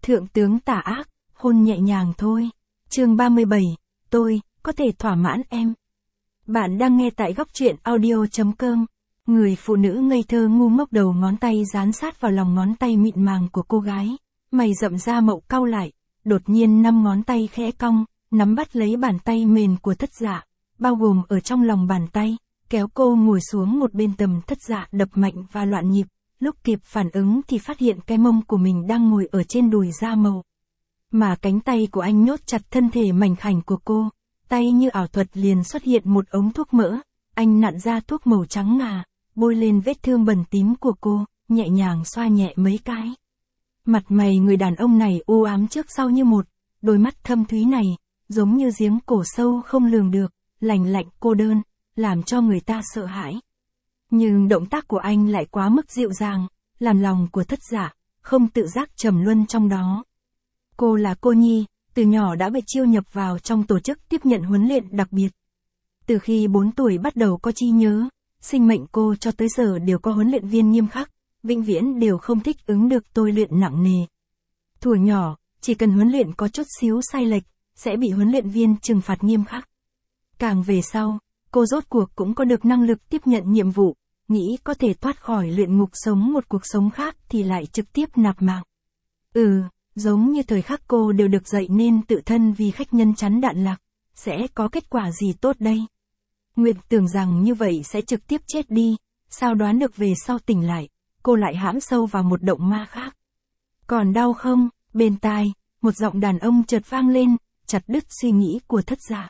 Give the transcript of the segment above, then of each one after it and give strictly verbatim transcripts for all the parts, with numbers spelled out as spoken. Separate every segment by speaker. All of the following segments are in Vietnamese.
Speaker 1: Thượng tướng tà ác, hôn nhẹ nhàng thôi. Chương ba mươi bảy, tôi, có thể thỏa mãn em. Bạn đang nghe tại góc truyện audio chấm com. Người phụ nữ ngây thơ ngu ngốc đầu ngón tay dán sát vào lòng ngón tay mịn màng của cô gái. Mày rậm ra Mậu cau lại, đột nhiên năm ngón tay khẽ cong, nắm bắt lấy bàn tay mềm của Thất Dạ, bao gồm ở trong lòng bàn tay, kéo cô ngồi xuống một bên tầm Thất Dạ đập mạnh và loạn nhịp. Lúc kịp phản ứng thì phát hiện cái mông của mình đang ngồi ở trên đùi da Mậu. Mà cánh tay của anh nhốt chặt thân thể mảnh khảnh của cô, tay như ảo thuật liền xuất hiện một ống thuốc mỡ, anh nặn ra thuốc màu trắng ngà, bôi lên vết thương bầm tím của cô, nhẹ nhàng xoa nhẹ mấy cái. Mặt mày người đàn ông này u ám trước sau như một, đôi mắt thâm thúy này, giống như giếng cổ sâu không lường được, lạnh lạnh cô đơn, làm cho người ta sợ hãi. Nhưng động tác của anh lại quá mức dịu dàng, làm lòng của Thất Dạ không tự giác trầm luân trong đó. Cô là cô nhi, từ nhỏ đã bị chiêu nhập vào trong tổ chức tiếp nhận huấn luyện đặc biệt. Từ khi bốn tuổi bắt đầu có trí nhớ, sinh mệnh cô cho tới giờ đều có huấn luyện viên nghiêm khắc, vĩnh viễn đều không thích ứng được tôi luyện nặng nề. Thuở nhỏ, chỉ cần huấn luyện có chút xíu sai lệch, sẽ bị huấn luyện viên trừng phạt nghiêm khắc. Càng về sau, cô rốt cuộc cũng có được năng lực tiếp nhận nhiệm vụ, nghĩ có thể thoát khỏi luyện ngục sống một cuộc sống khác thì lại trực tiếp nạp mạng. Ừ, giống như thời khắc cô đều được dạy nên tự thân vì khách nhân chắn đạn lạc, sẽ có kết quả gì tốt đây? Nguyệt tưởng rằng như vậy sẽ trực tiếp chết đi, sao đoán được về sau tỉnh lại, cô lại hãm sâu vào một động ma khác. Còn đau không? Bên tai, một giọng đàn ông chợt vang lên, chặt đứt suy nghĩ của Thất Dạ.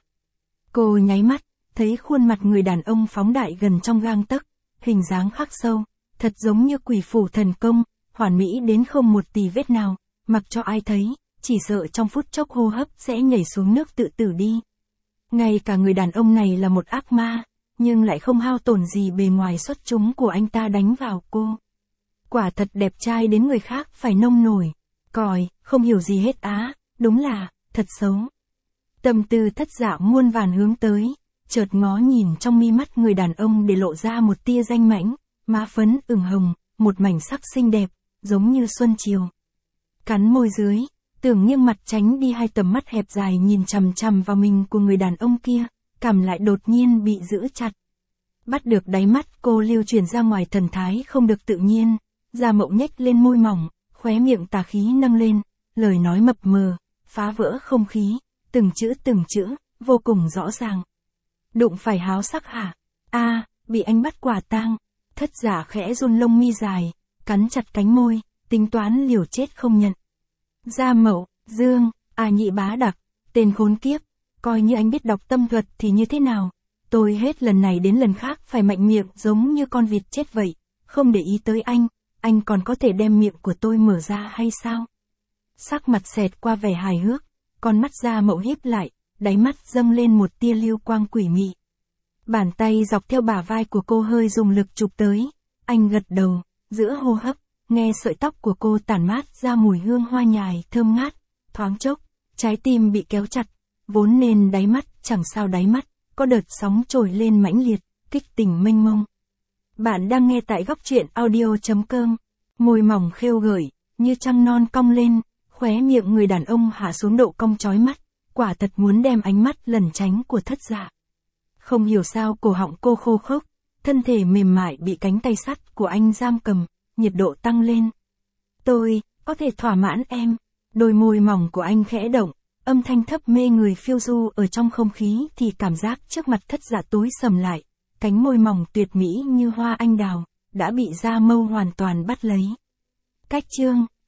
Speaker 1: Cô nháy mắt, thấy khuôn mặt người đàn ông phóng đại gần trong gang tấc, hình dáng khắc sâu, thật giống như quỷ phủ thần công, hoàn mỹ đến không một tì vết nào, mặc cho ai thấy, chỉ sợ trong phút chốc hô hấp sẽ nhảy xuống nước tự tử đi. Ngay cả người đàn ông này là một ác ma, nhưng lại không hao tổn gì bề ngoài xuất chúng của anh ta đánh vào cô. Quả thật đẹp trai đến người khác phải nông nổi, còi, không hiểu gì hết á, đúng là, thật xấu. Tâm tư Thất Dạ muôn vàn hướng tới, chợt ngó nhìn trong mi mắt người đàn ông để lộ ra một tia danh mãnh, má phấn ửng hồng, một mảnh sắc xinh đẹp, giống như xuân chiều. Cắn môi dưới, tưởng nghiêng mặt tránh đi hai tầm mắt hẹp dài nhìn chằm chằm vào mình của người đàn ông kia, cằm lại đột nhiên bị giữ chặt. Bắt được đáy mắt cô lưu truyền ra ngoài thần thái không được tự nhiên, da Mậu nhếch lên môi mỏng, khóe miệng tà khí nâng lên, lời nói mập mờ, phá vỡ không khí, từng chữ từng chữ, vô cùng rõ ràng. Đụng phải háo sắc hả? A, à, bị anh bắt quả tang. Thất Dạ khẽ run lông mi dài, cắn chặt cánh môi, tính toán liều chết không nhận. Da Mậu, Dương, à nhị bá đặc, tên khốn kiếp, coi như anh biết đọc tâm thuật thì như thế nào? Tôi hết lần này đến lần khác phải mạnh miệng giống như con vịt chết vậy, không để ý tới anh, anh còn có thể đem miệng của tôi mở ra hay sao? Sắc mặt xẹt qua vẻ hài hước, con mắt da Mậu híp lại, đáy mắt dâng lên một tia lưu quang quỷ mị. Bàn tay dọc theo bả vai của cô hơi dùng lực chụp tới, anh gật đầu, giữa hô hấp, nghe sợi tóc của cô tản mát ra mùi hương hoa nhài thơm ngát, thoáng chốc, trái tim bị kéo chặt, vốn nên đáy mắt, chẳng sao đáy mắt, có đợt sóng trồi lên mãnh liệt, kích tình mênh mông. Bạn đang nghe tại góc truyện audio chấm com, môi mỏng khêu gợi, như trăng non cong lên, khóe miệng người đàn ông hạ xuống độ cong chói mắt, quả thật muốn đem ánh mắt lẩn tránh của Thất Dạ. Không hiểu sao cổ họng cô khô khốc, thân thể mềm mại bị cánh tay sắt của anh giam cầm, nhiệt độ tăng lên. Tôi, có thể thỏa mãn em. Đôi môi mỏng của anh khẽ động, âm thanh thấp mê người phiêu du ở trong không khí thì cảm giác trước mặt Thất Dạ tối sầm lại, cánh môi mỏng tuyệt mỹ như hoa anh đào, đã bị da Mâu hoàn toàn bắt lấy. Cách chương